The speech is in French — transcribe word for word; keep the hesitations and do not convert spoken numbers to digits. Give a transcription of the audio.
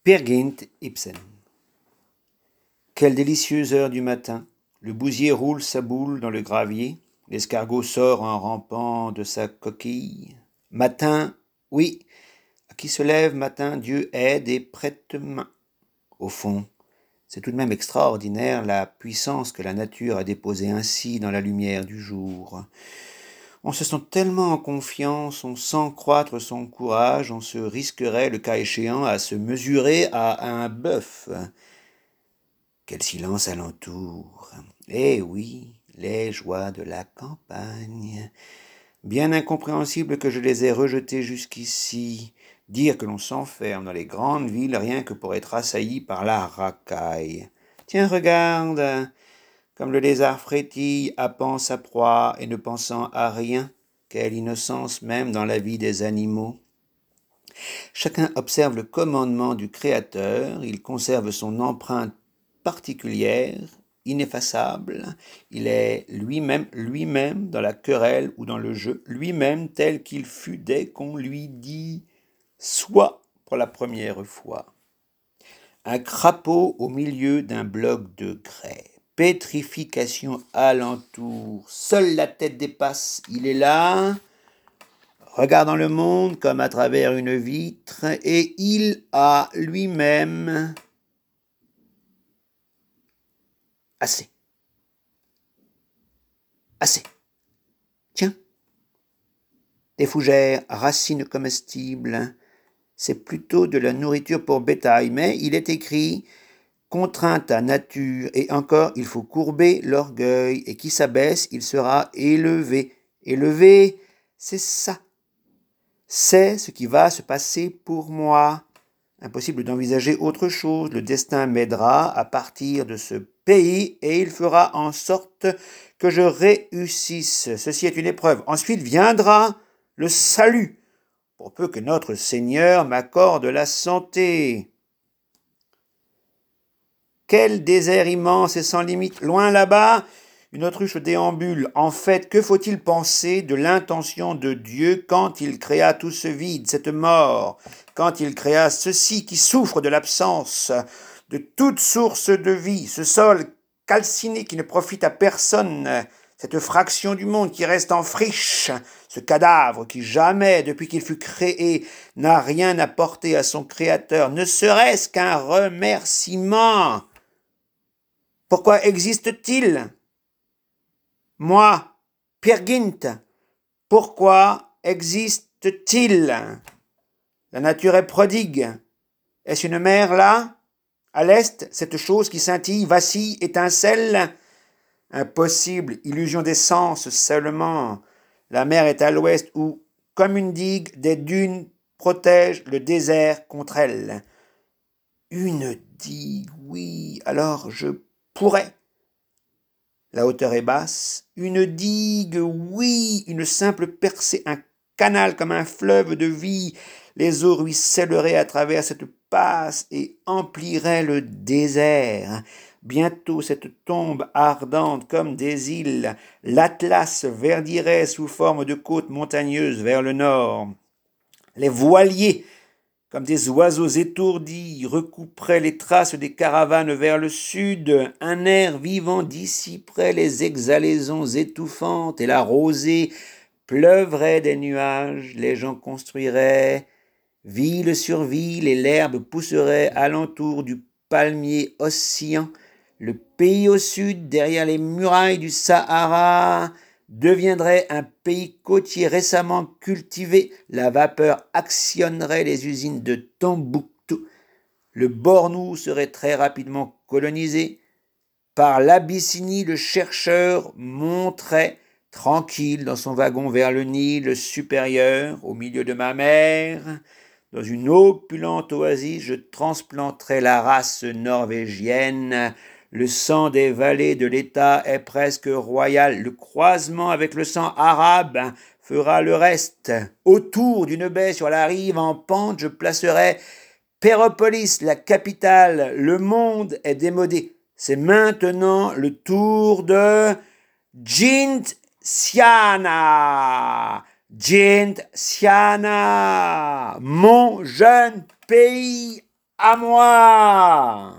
Peer Gynt Ibsen. Quelle délicieuse heure du matin! Le bousier roule sa boule dans le gravier, l'escargot sort en rampant de sa coquille. Matin, oui, à qui se lève matin, Dieu aide et prête main. Au fond, c'est tout de même extraordinaire la puissance que la nature a déposée ainsi dans la lumière du jour. On se sent tellement en confiance, on sent croître son courage, on se risquerait, le cas échéant, à se mesurer à un bœuf. Quel silence alentour! Eh oui, les joies de la campagne. Bien incompréhensible que je les ai rejetées jusqu'ici. Dire que l'on s'enferme dans les grandes villes rien que pour être assailli par la racaille. Tiens, regarde, comme le lézard frétille, happant sa proie et ne pensant à rien. Quelle innocence même dans la vie des animaux. Chacun observe le commandement du Créateur, il conserve son empreinte particulière, ineffaçable, il est lui-même, lui-même dans la querelle ou dans le jeu, lui-même tel qu'il fut dès qu'on lui dit « soit » pour la première fois. Un crapaud au milieu d'un bloc de grès, pétrification alentour, seule la tête dépasse, il est là, regardant le monde comme à travers une vitre, et il a lui-même assez. Assez. Tiens, des fougères, racines comestibles, c'est plutôt de la nourriture pour bétail, mais il est écrit « contrainte à nature » et encore il faut courber l'orgueil, et qui s'abaisse, il sera élevé. Élevé, c'est ça. C'est ce qui va se passer pour moi. Impossible d'envisager autre chose. Le destin m'aidera à partir de ce pays et il fera en sorte que je réussisse. Ceci est une épreuve. Ensuite viendra le salut, pour peu que notre Seigneur m'accorde la santé. Quel désert immense et sans limite. Loin là-bas, une autruche déambule. En fait, que faut-il penser de l'intention de Dieu quand il créa tout ce vide, cette mort, quand il créa ceci qui souffre de l'absence de toute source de vie, ce sol calciné qui ne profite à personne, cette fraction du monde qui reste en friche, ce cadavre qui jamais, depuis qu'il fut créé, n'a rien apporté à son Créateur, ne serait-ce qu'un remerciement. Pourquoi existe-t-il ? Moi, Peer Gynt, pourquoi existe-t-il ? La nature est prodigue. Est-ce une mer là ? À l'est, cette chose qui scintille, vacille, étincelle ? Impossible, illusion des sens seulement. La mer est à l'ouest où, comme une digue, des dunes protègent le désert contre elle. Une digue, oui, alors je pourrais. La hauteur est basse. Une digue, oui, une simple percée, un canal comme un fleuve de vie. Les eaux ruisselleraient à travers cette passe et empliraient le désert. Bientôt cette tombe ardente comme des îles, l'Atlas verdirait sous forme de côtes montagneuses vers le nord. Les voiliers, comme des oiseaux étourdis, recouperaient les traces des caravanes vers le sud. Un air vivant dissiperait les exhalaisons étouffantes et la rosée pleuvrait des nuages. Les gens construiraient ville sur ville et l'herbe pousserait alentour du palmier oscillant. Le pays au sud, derrière les murailles du Sahara, deviendrait un pays côtier récemment cultivé, la vapeur actionnerait les usines de Tombouctou, le Bornou serait très rapidement colonisé, par l'Abyssinie le chercheur monterait tranquille dans son wagon vers le Nil supérieur, au milieu de ma mer, dans une opulente oasis je transplanterai la race norvégienne. Le sang des vallées de l'État est presque royal. Le croisement avec le sang arabe fera le reste. Autour d'une baie sur la rive en pente, je placerai Péropolis, la capitale. Le monde est démodé. C'est maintenant le tour de Vientiane. Vientiane, mon jeune pays À moi!